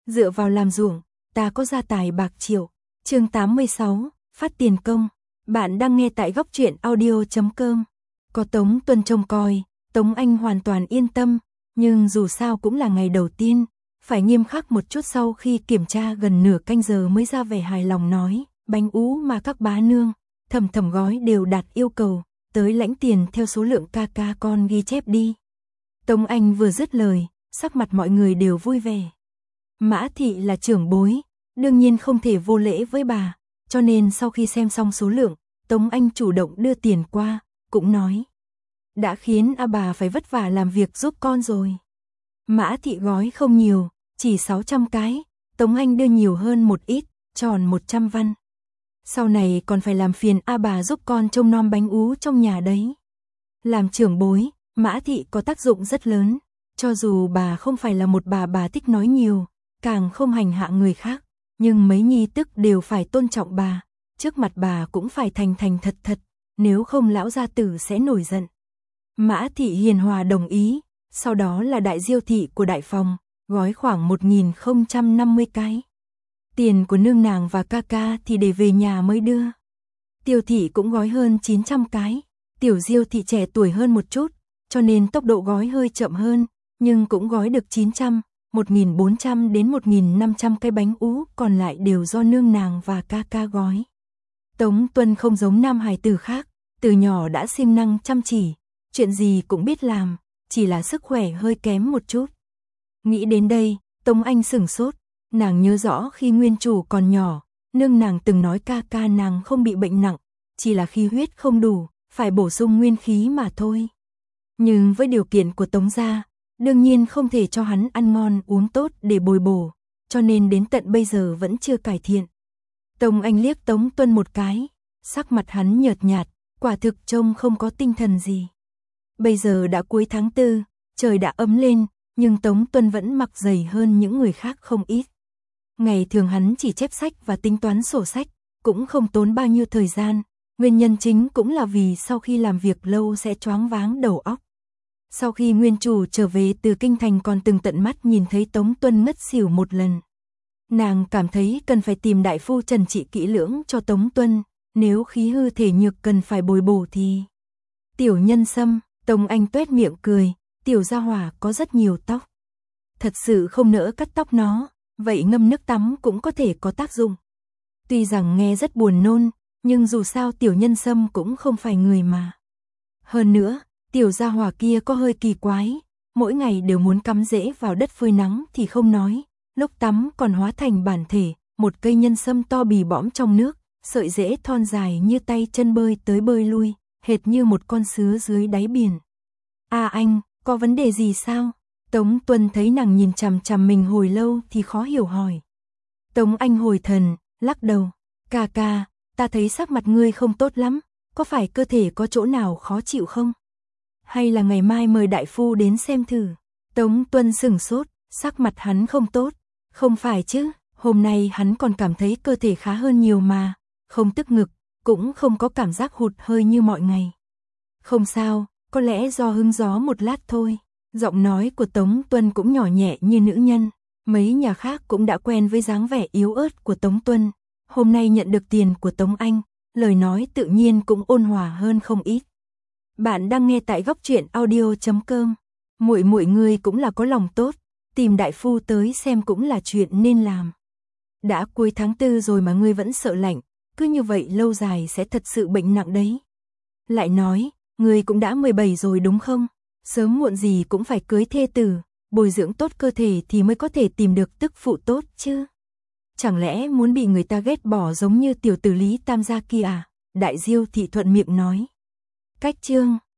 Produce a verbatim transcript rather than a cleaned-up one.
dựa vào làm ruộng, ta có gia tài bạc triệu. Chương tám mươi sáu, phát tiền công. Bạn đang nghe tại góc truyện audio chấm com. Có Tống Tuân trông coi, Tống Anh hoàn toàn yên tâm, nhưng dù sao cũng là ngày đầu tiên, phải nghiêm khắc một chút. Sau khi kiểm tra gần nửa canh giờ mới ra vẻ hài lòng nói, bánh ú mà các bá nương, thầm thầm gói đều đạt yêu cầu, tới lãnh tiền theo số lượng ca ca con ghi chép đi. Tống Anh vừa dứt lời, sắc mặt mọi người đều vui vẻ. Mã thị là trưởng bối, đương nhiên không thể vô lễ với bà, cho nên sau khi xem xong số lượng, Tống Anh chủ động đưa tiền qua, cũng nói. Đã khiến a bà phải vất vả làm việc giúp con rồi. Mã thị gói không nhiều, chỉ sáu trăm cái, Tống Anh đưa nhiều hơn một ít, tròn một trăm văn. Sau này còn phải làm phiền a bà giúp con trông nom bánh ú trong nhà đấy. Làm trưởng bối, Mã thị có tác dụng rất lớn, cho dù bà không phải là một bà bà thích nói nhiều, càng không hành hạ người khác, nhưng mấy nhi tức đều phải tôn trọng bà, trước mặt bà cũng phải thành thành thật thật, nếu không lão gia tử sẽ nổi giận. Mã thị hiền hòa đồng ý, sau đó là đại diêu thị của đại phòng, gói khoảng một nghìn không trăm năm mươi cái. Tiền của nương nàng và ca ca thì để về nhà mới đưa. Tiêu thị cũng gói hơn chín trăm cái, tiểu diêu thị trẻ tuổi hơn một chút, cho nên tốc độ gói hơi chậm hơn, nhưng cũng gói được chín trăm, một nghìn bốn trăm đến một nghìn năm trăm cái bánh ú, còn lại đều do nương nàng và ca ca gói. Tống Tuân không giống nam hài tử khác, từ nhỏ đã siêng năng chăm chỉ, chuyện gì cũng biết làm, chỉ là sức khỏe hơi kém một chút. Nghĩ đến đây, Tống Anh sửng sốt, nàng nhớ rõ khi nguyên chủ còn nhỏ, nương nàng từng nói ca ca nàng không bị bệnh nặng, chỉ là khí huyết không đủ, phải bổ sung nguyên khí mà thôi. Nhưng với điều kiện của Tống gia, đương nhiên không thể cho hắn ăn ngon uống tốt để bồi bổ, cho nên đến tận bây giờ vẫn chưa cải thiện. Tống Anh liếc Tống Tuân một cái, sắc mặt hắn nhợt nhạt, quả thực trông không có tinh thần gì. Bây giờ đã cuối tháng tư, trời đã ấm lên, nhưng Tống Tuân vẫn mặc dày hơn những người khác không ít. Ngày thường hắn chỉ chép sách và tính toán sổ sách, cũng không tốn bao nhiêu thời gian, nguyên nhân chính cũng là vì sau khi làm việc lâu sẽ choáng váng đầu óc. Sau khi nguyên chủ trở về từ kinh thành còn từng tận mắt nhìn thấy Tống Tuân ngất xỉu một lần. Nàng cảm thấy cần phải tìm đại phu trần trị kỹ lưỡng cho Tống Tuân, nếu khí hư thể nhược cần phải bồi bổ thì... Tiểu Nhân Sâm, Tống Anh tuét miệng cười, tiểu gia hỏa có rất nhiều tóc. Thật sự không nỡ cắt tóc nó, vậy ngâm nước tắm cũng có thể có tác dụng. Tuy rằng nghe rất buồn nôn, nhưng dù sao tiểu Nhân Sâm cũng không phải người mà. Hơn nữa, tiểu gia hỏa kia có hơi kỳ quái, mỗi ngày đều muốn cắm rễ vào đất phơi nắng thì không nói, lúc tắm còn hóa thành bản thể, một cây nhân sâm to bì bõm trong nước, sợi rễ thon dài như tay chân bơi tới bơi lui, hệt như một con sứa dưới đáy biển. À anh, có vấn đề gì sao? Tống Tuân thấy nàng nhìn chằm chằm mình hồi lâu thì khó hiểu hỏi. Tống Anh hồi thần, lắc đầu, ca ca, ta thấy sắc mặt ngươi không tốt lắm, có phải cơ thể có chỗ nào khó chịu không? Hay là ngày mai mời đại phu đến xem thử? Tống Tuân sửng sốt, sắc mặt hắn không tốt. Không phải chứ, hôm nay hắn còn cảm thấy cơ thể khá hơn nhiều mà, không tức ngực, cũng không có cảm giác hụt hơi như mọi ngày. Không sao, có lẽ do hứng gió một lát thôi. Giọng nói của Tống Tuân cũng nhỏ nhẹ như nữ nhân, mấy nhà khác cũng đã quen với dáng vẻ yếu ớt của Tống Tuân. Hôm nay nhận được tiền của Tống Anh, lời nói tự nhiên cũng ôn hòa hơn không ít. Bạn đang nghe tại góc truyện audio chấm com. Muội muội ngươi cũng là có lòng tốt, tìm đại phu tới xem cũng là chuyện nên làm. Đã cuối tháng tư rồi mà ngươi vẫn sợ lạnh, cứ như vậy lâu dài sẽ thật sự bệnh nặng đấy. Lại nói, ngươi cũng đã mười bảy rồi đúng không? Sớm muộn gì cũng phải cưới thê tử, bồi dưỡng tốt cơ thể thì mới có thể tìm được tức phụ tốt chứ. Chẳng lẽ muốn bị người ta ghét bỏ giống như tiểu tử Lý Tam gia kia à? Đại Diêu thị thuận miệng nói. Cách chương